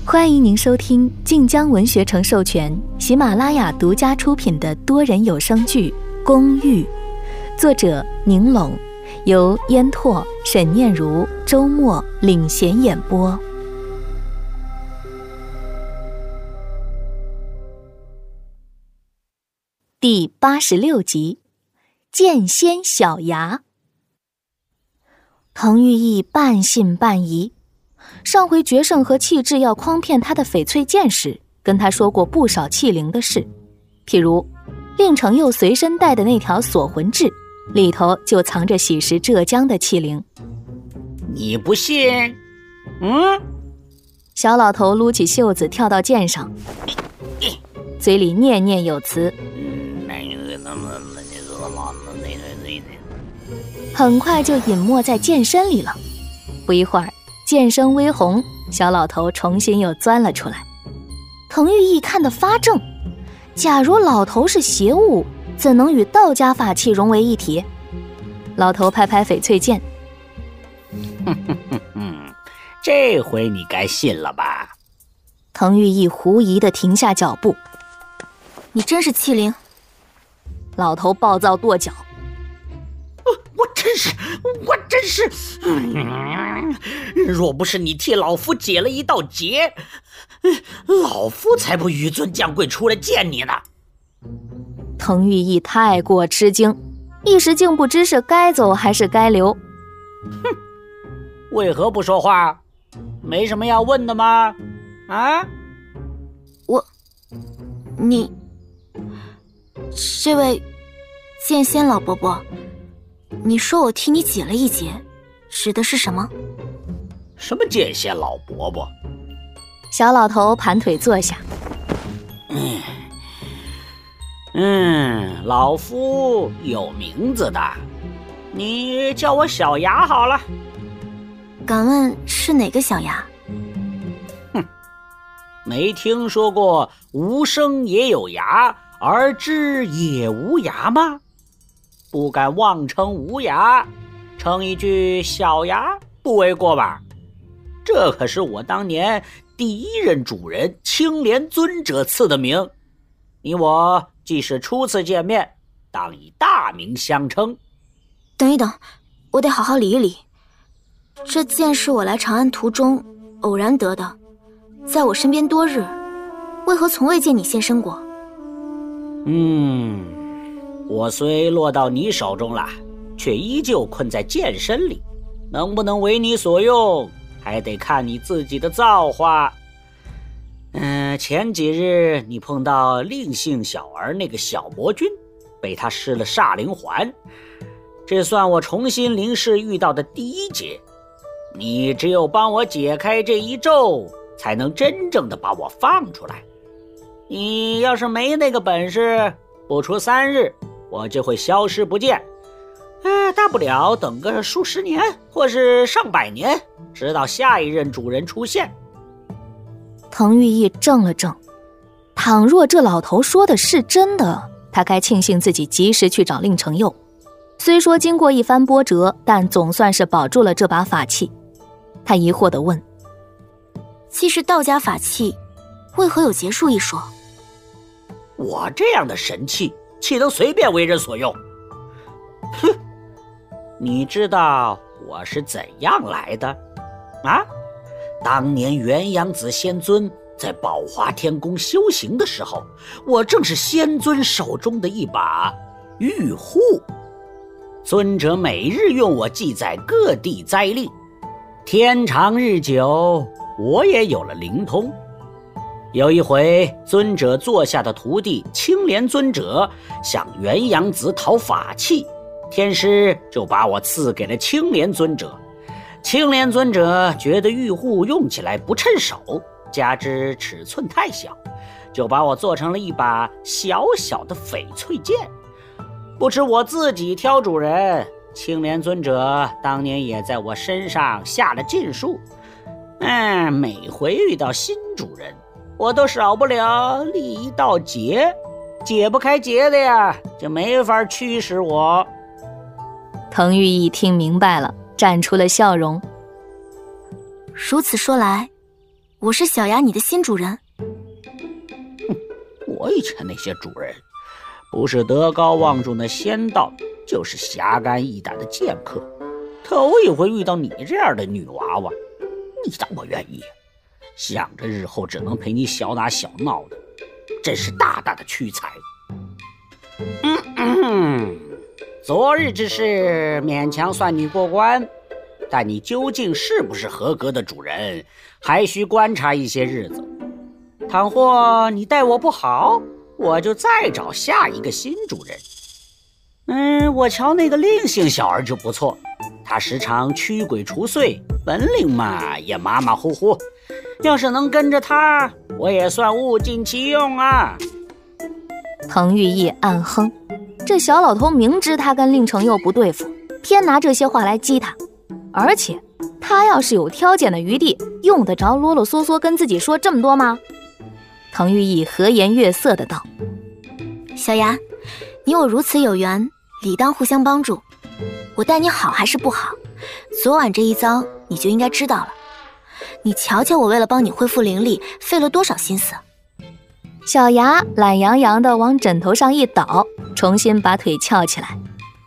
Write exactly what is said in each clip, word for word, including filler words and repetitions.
欢迎您收听晋江文学城授权、喜马拉雅独家出品的多人有声剧《公寓》，作者宁拢，由烟拓、沈念如、周末领衔演播。第八十六集，剑仙小牙。滕玉义半信半疑。上回决胜和气质要诓骗他的翡翠剑时，跟他说过不少器灵的事，譬如令程佑随身带的那条锁魂痣里头就藏着喜食浙江的器灵。 你不信？嗯？ 小老头撸起袖子跳到剑上，嘴里念念有词，很快就隐没在剑身里了。不一会儿，剑声微红，小老头重新又钻了出来。滕玉义看得发怔，假如老头是邪物，怎能与道家法器融为一体？老头拍拍翡翠剑， 这回你该信了吧？ 滕玉义狐疑地停下脚步。 你真是器灵？ 老头暴躁跺脚。 我真是，我真是，嗯，若不是你替老夫解了一道结，老夫才不纡尊降贵出来见你呢。 滕玉义太过吃惊，一时竟不知是该走还是该留。 哼，为何不说话？没什么要问的吗？啊？ 我，你，这位剑仙老伯伯，你说我替你解了一劫，指的是什么？ 什么剑仙老伯伯？ 小老头盘腿坐下。 嗯嗯，老夫有名字的，你叫我小牙好了。 敢问是哪个小牙？ 哼，没听说过无声也有牙，而知也无牙吗？不敢妄称无牙，称一句小牙不为过吧？这可是我当年第一任主人青莲尊者赐的名，你我既是初次见面，当以大名相称。 等一等，我得好好理一理。这剑是我来长安途中偶然得的，在我身边多日，为何从未见你现身过？ 嗯，我虽落到你手中了，却依旧困在剑身里，能不能为你所用，还得看你自己的造化。嗯，前几日你碰到令姓小儿那个小魔君，被他施了煞灵环，这算我重新临世遇到的第一劫。你只有帮我解开这一咒，才能真正的把我放出来。你要是没那个本事，不出三日，我就会消失不见。哎，大不了等个数十年，或是上百年，直到下一任主人出现。 滕玉义怔了怔，倘若这老头说的是真的，他该庆幸自己及时去找令程佑。虽说经过一番波折，但总算是保住了这把法器。他疑惑地问： 既是道家法器，为何有结束一说？ 我这样的神器，岂能随便为人所用？哼，你知道我是怎样来的啊？当年元阳子仙尊在宝华天宫修行的时候，我正是仙尊手中的一把玉护。尊者每日用我记载各地灾令，天长日久，我也有了灵通。有一回，尊者座下的徒弟青莲尊者向元阳子讨法器，天师就把我赐给了青莲尊者。青莲尊者觉得玉护用起来不趁手，加之尺寸太小，就把我做成了一把小小的翡翠剑。不知我自己挑主人，青莲尊者当年也在我身上下了禁术。嗯，每回遇到新主人，我都少不了立一道结，解不开结的呀，就没法驱使我。 滕玉义听明白了，绽出了笑容。 如此说来， 我是小牙你的新主人。 哼，我以前那些主人，不是德高望重的仙道，就是侠肝义胆的剑客，头一回遇到你这样的女娃娃，你当我愿意？想着日后只能陪你小打小闹的，真是大大的屈才。嗯嗯，昨日之事勉强算你过关，但你究竟是不是合格的主人，还需观察一些日子。倘或你待我不好，我就再找下一个新主人。嗯，我瞧那个令姓小儿就不错，他时常驱鬼除祟，本领嘛也马马虎虎。要是能跟着他，我也算物尽其用啊。 滕玉义暗哼，这小老头明知他跟令程佑不对付，偏拿这些话来激他。而且他要是有挑拣的余地，用得着啰啰嗦嗦跟自己说这么多吗？滕玉义和颜悦色的道： 小牙，你我如此有缘，理当互相帮助。我待你好还是不好，昨晚这一遭你就应该知道了。你瞧瞧我为了帮你恢复灵力费了多少心思。 小牙懒洋洋地往枕头上一倒，重新把腿翘起来。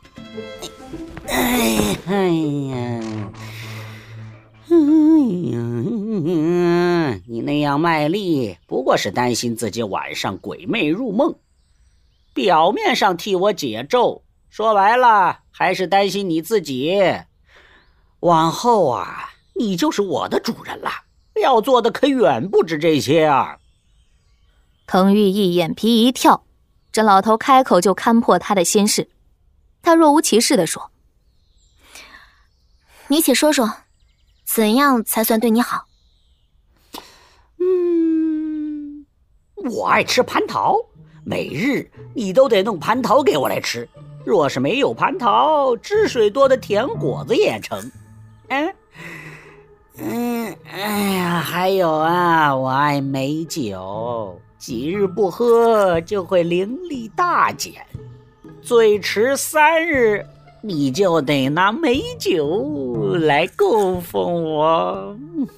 哎哎呀，哎呀，你那样卖力，不过是担心自己晚上鬼魅入梦，表面上替我解咒，说白了还是担心你自己。往后啊，你就是我的主人了，要做的可远不止这些啊。 滕玉义眼皮一跳，这老头开口就勘破他的心事。他若无其事地说： 你且说说，怎样才算对你好？ 嗯，我爱吃蟠桃，每日你都得弄蟠桃给我来吃。若是没有蟠桃，汁水多的甜果子也成。嗯嗯，哎呀，还有啊，我爱美酒，几日不喝就会灵力大减，最迟三日你就得拿美酒来供奉我。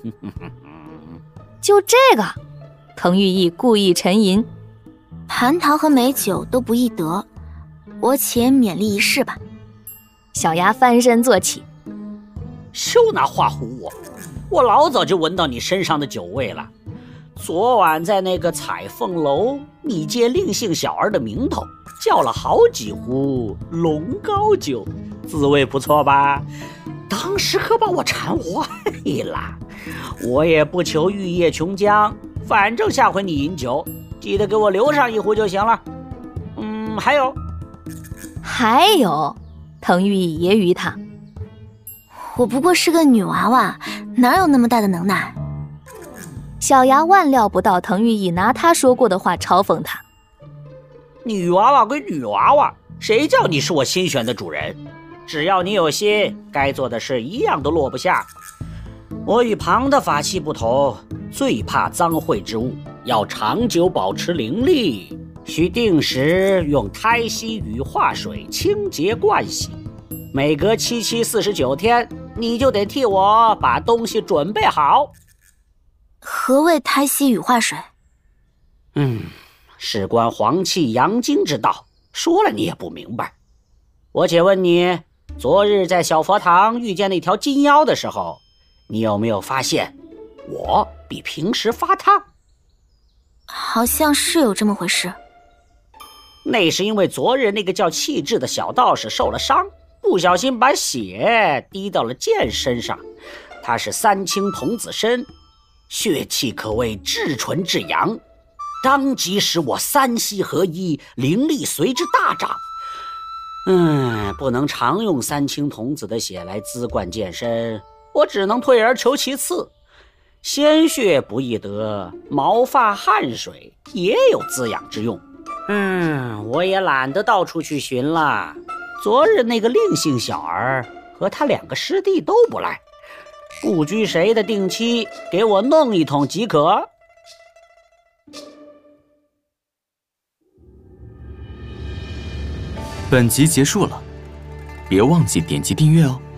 就这个？滕玉义故意沉吟。 蟠桃和美酒都不易得，我且勉力一试吧。 小牙翻身坐起。 休拿话唬我，我老早就闻到你身上的酒味了。昨晚在那个彩凤楼，你借令姓小儿的名头叫了好几壶龙膏酒，滋味不错吧？当时可把我馋坏了。我也不求玉液琼浆，反正下回你饮酒，记得给我留上一壶就行了。嗯，还有， 还有，滕玉义揶揄他。 我不过是个女娃娃，哪有那么大的能耐？ 小牙万料不到滕玉义拿他说过的话嘲讽他。 女娃娃归女娃娃，谁叫你是我新选的主人？只要你有心，该做的事一样都落不下。我与旁的法器不同，最怕脏秽之物，要长久保持灵力，需定时用胎息羽化水清洁盥洗。每隔七七四十九天，你就得替我把东西准备好。 何谓胎息羽化水？ 嗯，事关黄气阳精之道，说了你也不明白。我且问你，昨日在小佛堂遇见那条金妖的时候，你有没有发现我比平时发烫？ 好像是有这么回事。 那是因为昨日那个叫气质的小道士受了伤，不小心把血滴到了剑身上。他是三清童子身，血气可谓至纯至阳，当即使我三息合一，灵力随之大涨。嗯，不能常用三清童子的血来滋灌剑身，我只能退而求其次。鲜血不易得，毛发汗水也有滋养之用。嗯，我也懒得到处去寻了。昨日那个令姓小儿和他两个师弟都不来，不拘谁的定期，给我弄一桶即可。 本集结束了，别忘记点击订阅哦。